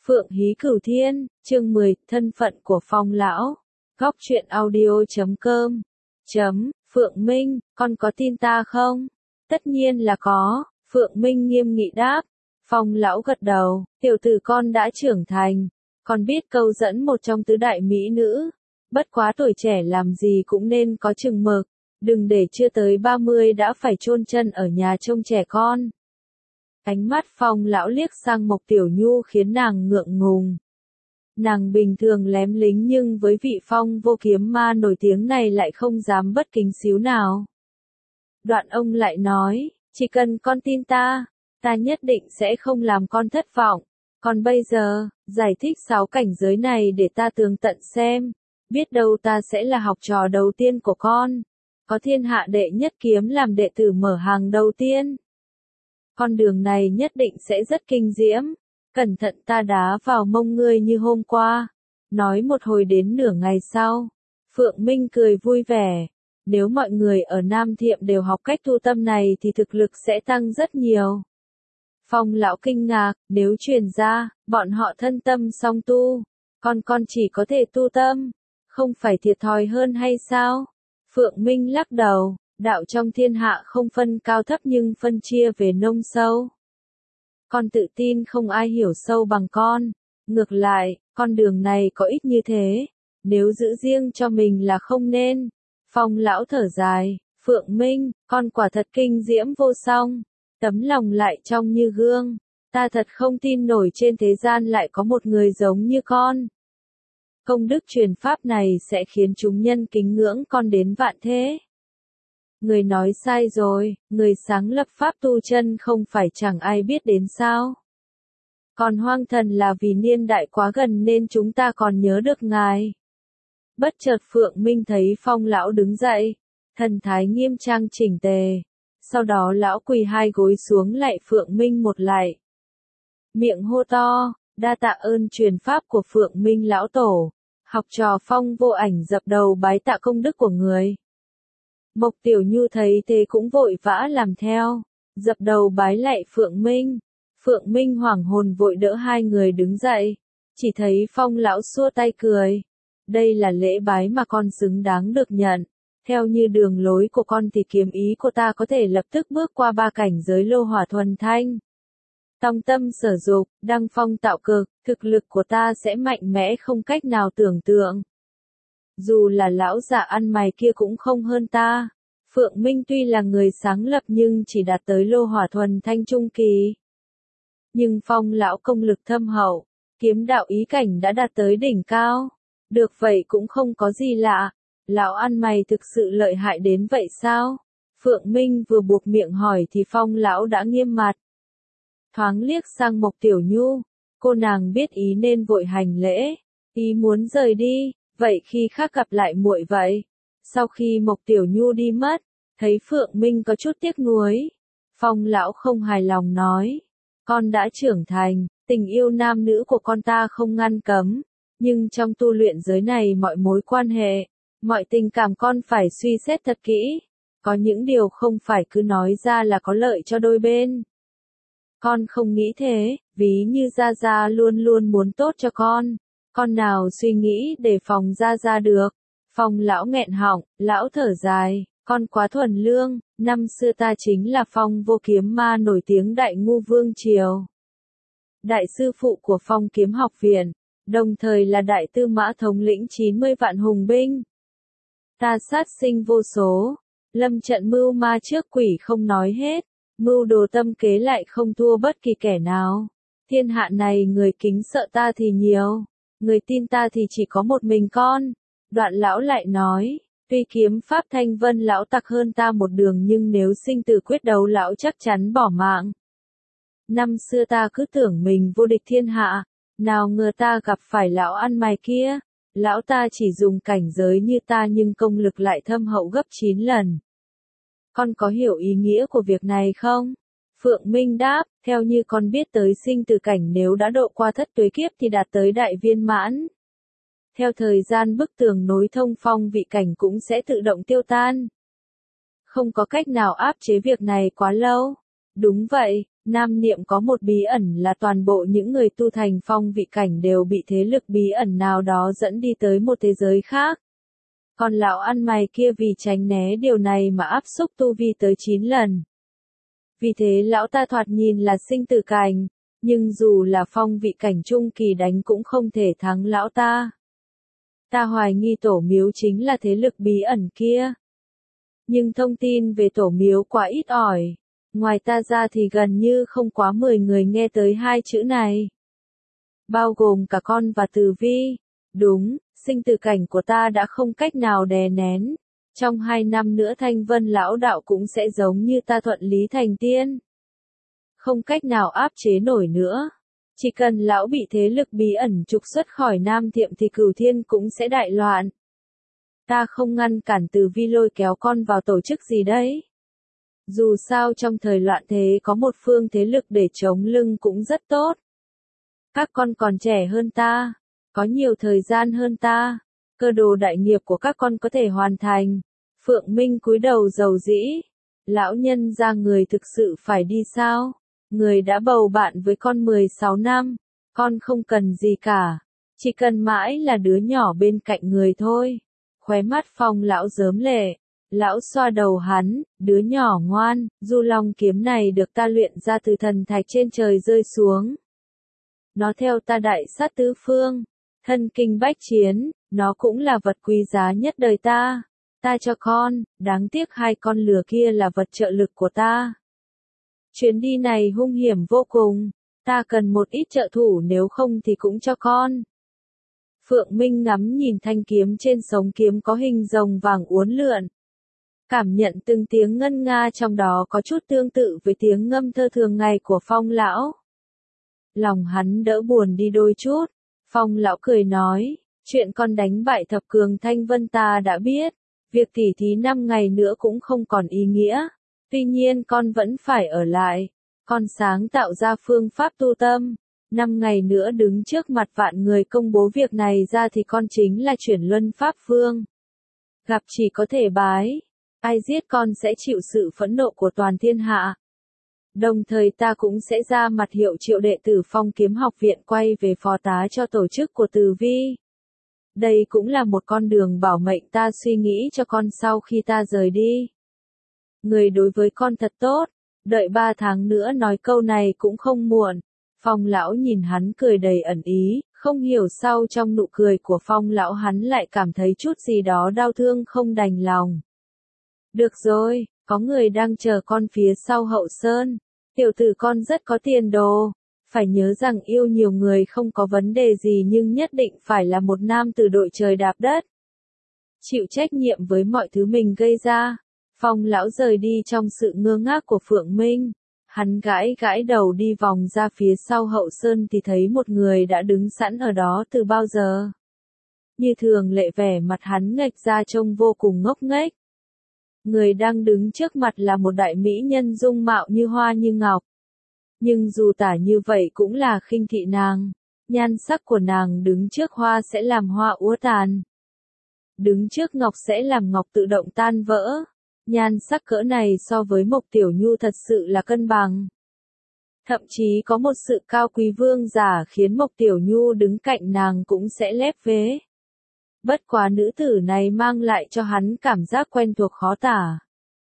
Phượng Hí Cửu Thiên, chương 10, thân phận của Phong lão. Góc truyện audio.com. Phượng Minh, con có tin ta không? Tất nhiên là có, Phượng Minh nghiêm nghị đáp. Phong lão gật đầu, tiểu tử con đã trưởng thành, con biết câu dẫn một trong tứ đại mỹ nữ. Bất quá tuổi trẻ làm gì cũng nên có chừng mực, đừng để chưa tới 30 đã phải chôn chân ở nhà trông trẻ con. Ánh mắt Phong lão liếc sang Mộc Tiểu Nhu khiến nàng ngượng ngùng. Nàng bình thường lém lính nhưng với vị Phong vô kiếm ma nổi tiếng này lại không dám bất kính xíu nào. Đoạn ông lại nói, chỉ cần con tin ta, ta nhất định sẽ không làm con thất vọng. Còn bây giờ, giải thích 6 cảnh giới này để ta tường tận xem, biết đâu ta sẽ là học trò đầu tiên của con. Có thiên hạ đệ nhất kiếm làm đệ tử mở hàng đầu tiên. Con đường này nhất định sẽ rất kinh diễm. Cẩn thận ta đá vào mông ngươi như hôm qua. Nói một hồi đến nửa ngày sau. Phượng Minh cười vui vẻ. Nếu mọi người ở Nam Thiệm đều học cách tu tâm này thì thực lực sẽ tăng rất nhiều. Phong lão kinh ngạc, nếu truyền ra, bọn họ thân tâm song tu. Con chỉ có thể tu tâm. Không phải thiệt thòi hơn hay sao? Phượng Minh lắc đầu. Đạo trong thiên hạ không phân cao thấp nhưng phân chia về nông sâu. Con tự tin không ai hiểu sâu bằng con. Ngược lại, con đường này có ích như thế. Nếu giữ riêng cho mình là không nên. Phong lão thở dài, Phượng Minh, con quả thật kinh diễm vô song. Tấm lòng lại trong như gương. Ta thật không tin nổi trên thế gian lại có một người giống như con. Công đức truyền pháp này sẽ khiến chúng nhân kính ngưỡng con đến vạn thế. Người nói sai rồi, người sáng lập pháp tu chân không phải chẳng ai biết đến sao. Còn hoang thần là vì niên đại quá gần nên chúng ta còn nhớ được ngài. Bất chợt Phượng Minh thấy Phong lão đứng dậy, thần thái nghiêm trang chỉnh tề. Sau đó lão quỳ 2 gối xuống lạy Phượng Minh một lạy. Miệng hô to, đa tạ ơn truyền pháp của Phượng Minh lão tổ. Học trò Phong vô ảnh dập đầu bái tạ công đức của người. Mộc Tiểu Nhu thấy thế cũng vội vã làm theo, dập đầu bái lạy Phượng Minh. Phượng Minh hoảng hồn vội đỡ 2 người đứng dậy, chỉ thấy Phong lão xua tay cười. Đây là lễ bái mà con xứng đáng được nhận. Theo như đường lối của con thì kiếm ý của ta có thể lập tức bước qua 3 cảnh giới lô hỏa thuần thanh. Tòng tâm sở dục, đăng phong tạo cực, thực lực của ta sẽ mạnh mẽ không cách nào tưởng tượng. Dù là lão già ăn mày kia cũng không hơn ta. Phượng Minh tuy là người sáng lập nhưng chỉ đạt tới lô hỏa thuần thanh trung kỳ. Nhưng Phong lão công lực thâm hậu, kiếm đạo ý cảnh đã đạt tới đỉnh cao. Được vậy cũng không có gì lạ. Lão ăn mày thực sự lợi hại đến vậy sao? Phượng Minh vừa buộc miệng hỏi thì Phong lão đã nghiêm mặt. Thoáng liếc sang Mộc Tiểu Nhu, cô nàng biết ý nên vội hành lễ, ý muốn rời đi. Vậy khi khác gặp lại muội vậy. Sau khi Mộc Tiểu Nhu đi mất, thấy Phượng Minh có chút tiếc nuối. Phong lão không hài lòng nói. Con đã trưởng thành, tình yêu nam nữ của con ta không ngăn cấm. Nhưng trong tu luyện giới này mọi mối quan hệ, mọi tình cảm con phải suy xét thật kỹ. Có những điều không phải cứ nói ra là có lợi cho đôi bên. Con không nghĩ thế, ví như Gia Gia luôn luôn muốn tốt cho con. Con nào suy nghĩ để phòng Gia được. Phong lão nghẹn họng, lão thở dài, con quá thuần lương, năm xưa ta chính là Phong vô kiếm ma nổi tiếng Đại Ngu Vương Triều. Đại sư phụ của Phong kiếm học viện, đồng thời là đại tư mã thống lĩnh 90 vạn hùng binh. Ta sát sinh vô số, lâm trận mưu ma trước quỷ không nói hết, mưu đồ tâm kế lại không thua bất kỳ kẻ nào. Thiên hạ này người kính sợ ta thì nhiều. Người tin ta thì chỉ có một mình con. Đoạn lão lại nói, tuy kiếm pháp thanh vân lão tặc hơn ta một đường nhưng nếu sinh tử quyết đấu lão chắc chắn bỏ mạng. Năm xưa ta cứ tưởng mình vô địch thiên hạ, nào ngờ ta gặp phải lão ăn mày kia. Lão ta chỉ dùng cảnh giới như ta nhưng công lực lại thâm hậu gấp 9 lần. Con có hiểu ý nghĩa của việc này không? Phượng Minh đáp, theo như con biết tới sinh tử cảnh nếu đã độ qua thất tuế kiếp thì đạt tới đại viên mãn. Theo thời gian bức tường nối thông phong vị cảnh cũng sẽ tự động tiêu tan. Không có cách nào áp chế việc này quá lâu. Đúng vậy, Nam Niệm có một bí ẩn là toàn bộ những người tu thành phong vị cảnh đều bị thế lực bí ẩn nào đó dẫn đi tới một thế giới khác. Còn lão ăn mày kia vì tránh né điều này mà áp xúc tu vi tới 9 lần. Vì thế lão ta thoạt nhìn là sinh tử cảnh, nhưng dù là phong vị cảnh trung kỳ đánh cũng không thể thắng lão ta. Ta hoài nghi tổ miếu chính là thế lực bí ẩn kia. Nhưng thông tin về tổ miếu quá ít ỏi. Ngoài ta ra thì gần như không quá 10 người nghe tới hai chữ này. Bao gồm cả con và Từ Vi. Đúng, sinh tử cảnh của ta đã không cách nào đè nén. Trong 2 năm nữa Thanh Vân lão đạo cũng sẽ giống như ta thuận lý thành tiên. Không cách nào áp chế nổi nữa. Chỉ cần lão bị thế lực bí ẩn trục xuất khỏi Nam Thiệm thì Cửu Thiên cũng sẽ đại loạn. Ta không ngăn cản Từ Vi lôi kéo con vào tổ chức gì đấy. Dù sao trong thời loạn thế có một phương thế lực để chống lưng cũng rất tốt. Các con còn trẻ hơn ta, có nhiều thời gian hơn ta, cơ đồ đại nghiệp của các con có thể hoàn thành. Phượng Minh cúi đầu dầu dĩ. Lão nhân ra người thực sự phải đi sao? Người đã bầu bạn với con 16 năm, con không cần gì cả, chỉ cần mãi là đứa nhỏ bên cạnh người thôi. Khóe mắt Phong lão rớm lệ, lão xoa đầu hắn, đứa nhỏ ngoan, Du Long kiếm này được ta luyện ra từ thần thạch trên trời rơi xuống. Nó theo ta đại sát tứ phương, thân kinh bách chiến, nó cũng là vật quý giá nhất đời ta. Ta cho con, đáng tiếc hai con lừa kia là vật trợ lực của ta. Chuyến đi này hung hiểm vô cùng, ta cần một ít trợ thủ nếu không thì cũng cho con. Phượng Minh ngắm nhìn thanh kiếm trên sống kiếm có hình rồng vàng uốn lượn. Cảm nhận từng tiếng ngân nga trong đó có chút tương tự với tiếng ngâm thơ thường ngày của Phong lão. Lòng hắn đỡ buồn đi đôi chút, Phong lão cười nói, chuyện con đánh bại thập cường Thanh Vân ta đã biết, việc tỉ thí 5 ngày nữa cũng không còn ý nghĩa. Tuy nhiên con vẫn phải ở lại, con sáng tạo ra phương pháp tu tâm, 5 ngày nữa đứng trước mặt vạn người công bố việc này ra thì con chính là chuyển luân pháp vương. Gặp chỉ có thể bái, ai giết con sẽ chịu sự phẫn nộ của toàn thiên hạ. Đồng thời ta cũng sẽ ra mặt hiệu triệu đệ tử Phong Kiếm Học viện quay về phó tá cho tổ chức của Từ Vi. Đây cũng là một con đường bảo mệnh ta suy nghĩ cho con sau khi ta rời đi. Người đối với con thật tốt, đợi 3 tháng nữa nói câu này cũng không muộn. Phong lão nhìn hắn cười đầy ẩn ý, không hiểu sao trong nụ cười của Phong lão hắn lại cảm thấy chút gì đó đau thương không đành lòng. Được rồi, có người đang chờ con phía sau hậu sơn, tiểu tử con rất có tiền đồ, phải nhớ rằng yêu nhiều người không có vấn đề gì nhưng nhất định phải là một nam tử đội trời đạp đất. Chịu trách nhiệm với mọi thứ mình gây ra. Phong lão rời đi trong sự ngơ ngác của Phượng Minh. Hắn gãi gãi đầu đi vòng ra phía sau hậu sơn thì thấy một người đã đứng sẵn ở đó từ bao giờ. Như thường lệ vẻ mặt hắn nghệch ra trông vô cùng ngốc nghếch. Người đang đứng trước mặt là một đại mỹ nhân dung mạo như hoa như ngọc. Nhưng dù tả như vậy cũng là khinh thị nàng. Nhan sắc của nàng đứng trước hoa sẽ làm hoa úa tàn. Đứng trước ngọc sẽ làm ngọc tự động tan vỡ. Nhan sắc cỡ này so với Mộc Tiểu Nhu thật sự là cân bằng. Thậm chí có một sự cao quý vương giả khiến Mộc Tiểu Nhu đứng cạnh nàng cũng sẽ lép vế. Bất quá nữ tử này mang lại cho hắn cảm giác quen thuộc khó tả.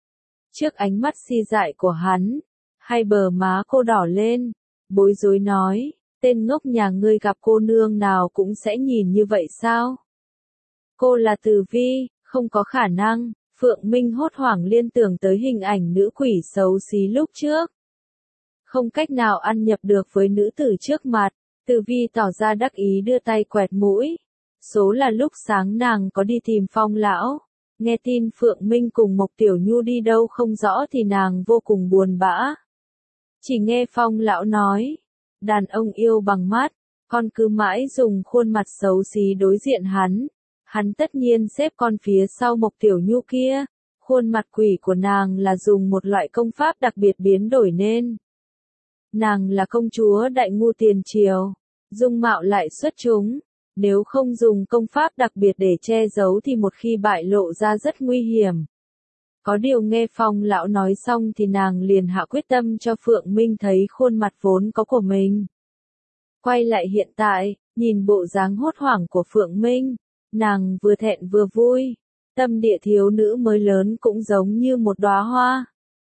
Trước ánh mắt si dại của hắn, hai bờ má cô đỏ lên, bối rối nói, tên ngốc nhà ngươi gặp cô nương nào cũng sẽ nhìn như vậy sao? Cô là Từ Vi, không có khả năng. Phượng Minh hốt hoảng liên tưởng tới hình ảnh nữ quỷ xấu xí lúc trước. Không cách nào ăn nhập được với nữ tử trước mặt, Từ Vi tỏ ra đắc ý đưa tay quẹt mũi. Số là lúc sáng nàng có đi tìm Phong lão, nghe tin Phượng Minh cùng Mộc Tiểu Nhu đi đâu không rõ thì nàng vô cùng buồn bã. Chỉ nghe Phong lão nói, đàn ông yêu bằng mắt, con cứ mãi dùng khuôn mặt xấu xí đối diện hắn. Hắn tất nhiên xếp con phía sau Mộc Tiểu Nhu kia, khuôn mặt quỷ của nàng là dùng một loại công pháp đặc biệt biến đổi nên. Nàng là công chúa Đại Ngu tiền triều, dung mạo lại xuất chúng, nếu không dùng công pháp đặc biệt để che giấu thì một khi bại lộ ra rất nguy hiểm. Có điều nghe Phong lão nói xong thì nàng liền hạ quyết tâm cho Phượng Minh thấy khuôn mặt vốn có của mình. Quay lại hiện tại, nhìn bộ dáng hốt hoảng của Phượng Minh, nàng vừa thẹn vừa vui. Tâm địa thiếu nữ mới lớn cũng giống như một đóa hoa.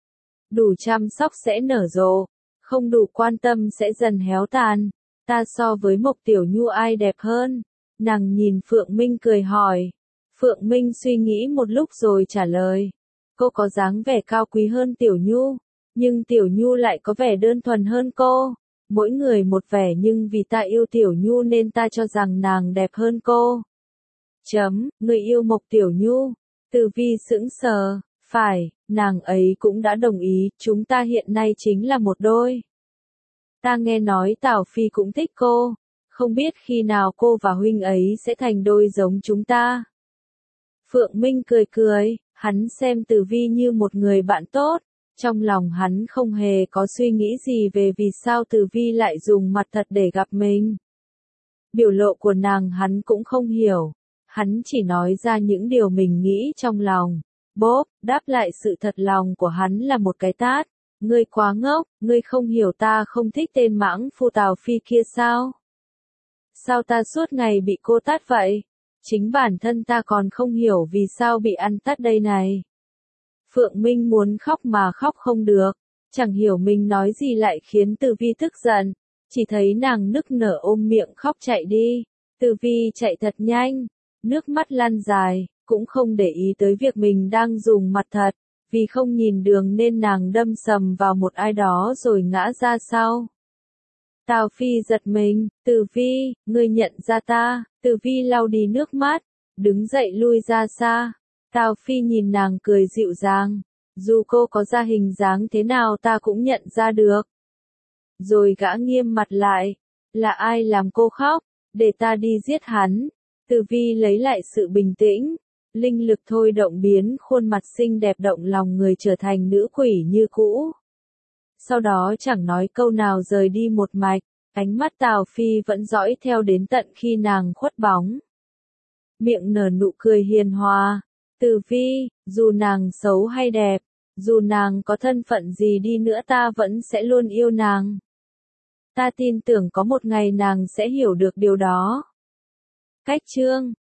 Đủ chăm sóc sẽ nở rộ, không đủ quan tâm sẽ dần héo tàn. Ta so với Mộc Tiểu Nhu ai đẹp hơn? Nàng nhìn Phượng Minh cười hỏi. Phượng Minh suy nghĩ một lúc rồi trả lời. Cô có dáng vẻ cao quý hơn Tiểu Nhu, nhưng Tiểu Nhu lại có vẻ đơn thuần hơn cô. Mỗi người một vẻ nhưng vì ta yêu Tiểu Nhu nên ta cho rằng nàng đẹp hơn cô. Người yêu Mộc Tiểu Nhu. Từ Vi sững sờ, phải, nàng ấy cũng đã đồng ý, chúng ta hiện nay chính là một đôi. Ta nghe nói Tào Phi cũng thích cô, không biết khi nào cô và huynh ấy sẽ thành đôi giống chúng ta. Phượng Minh cười cười, hắn xem Từ Vi như một người bạn tốt, trong lòng hắn không hề có suy nghĩ gì về vì sao Từ Vi lại dùng mặt thật để gặp mình. Biểu lộ của nàng hắn cũng không hiểu, hắn chỉ nói ra những điều mình nghĩ trong lòng. Bốp, đáp lại sự thật lòng của hắn là một cái tát. Ngươi quá ngốc, ngươi không hiểu ta không thích tên mãng phu Tào Phi kia sao? Sao ta suốt ngày bị cô tát vậy? Chính bản thân ta còn không hiểu vì sao bị ăn tát đây này. Phượng Minh muốn khóc mà khóc không được, chẳng hiểu mình nói gì lại khiến Từ Vi tức giận, chỉ thấy nàng nức nở ôm miệng khóc chạy đi. Từ Vi chạy thật nhanh, nước mắt lăn dài, cũng không để ý tới việc mình đang dùng mặt thật, vì không nhìn đường nên nàng đâm sầm vào một ai đó rồi ngã ra sau. Tào Phi giật mình, Từ Vi, ngươi nhận ra ta? Từ Vi lau đi nước mắt, đứng dậy lui ra xa. Tào Phi nhìn nàng cười dịu dàng, dù cô có ra hình dáng thế nào ta cũng nhận ra được. Rồi gã nghiêm mặt lại, là ai làm cô khóc, để ta đi giết hắn. Từ Vi lấy lại sự bình tĩnh, linh lực thôi động biến khuôn mặt xinh đẹp động lòng người trở thành nữ quỷ như cũ. Sau đó chẳng nói câu nào rời đi một mạch, ánh mắt Tào Phi vẫn dõi theo đến tận khi nàng khuất bóng. Miệng nở nụ cười hiền hòa, Từ Vi, dù nàng xấu hay đẹp, dù nàng có thân phận gì đi nữa ta vẫn sẽ luôn yêu nàng. Ta tin tưởng có một ngày nàng sẽ hiểu được điều đó. Cách chương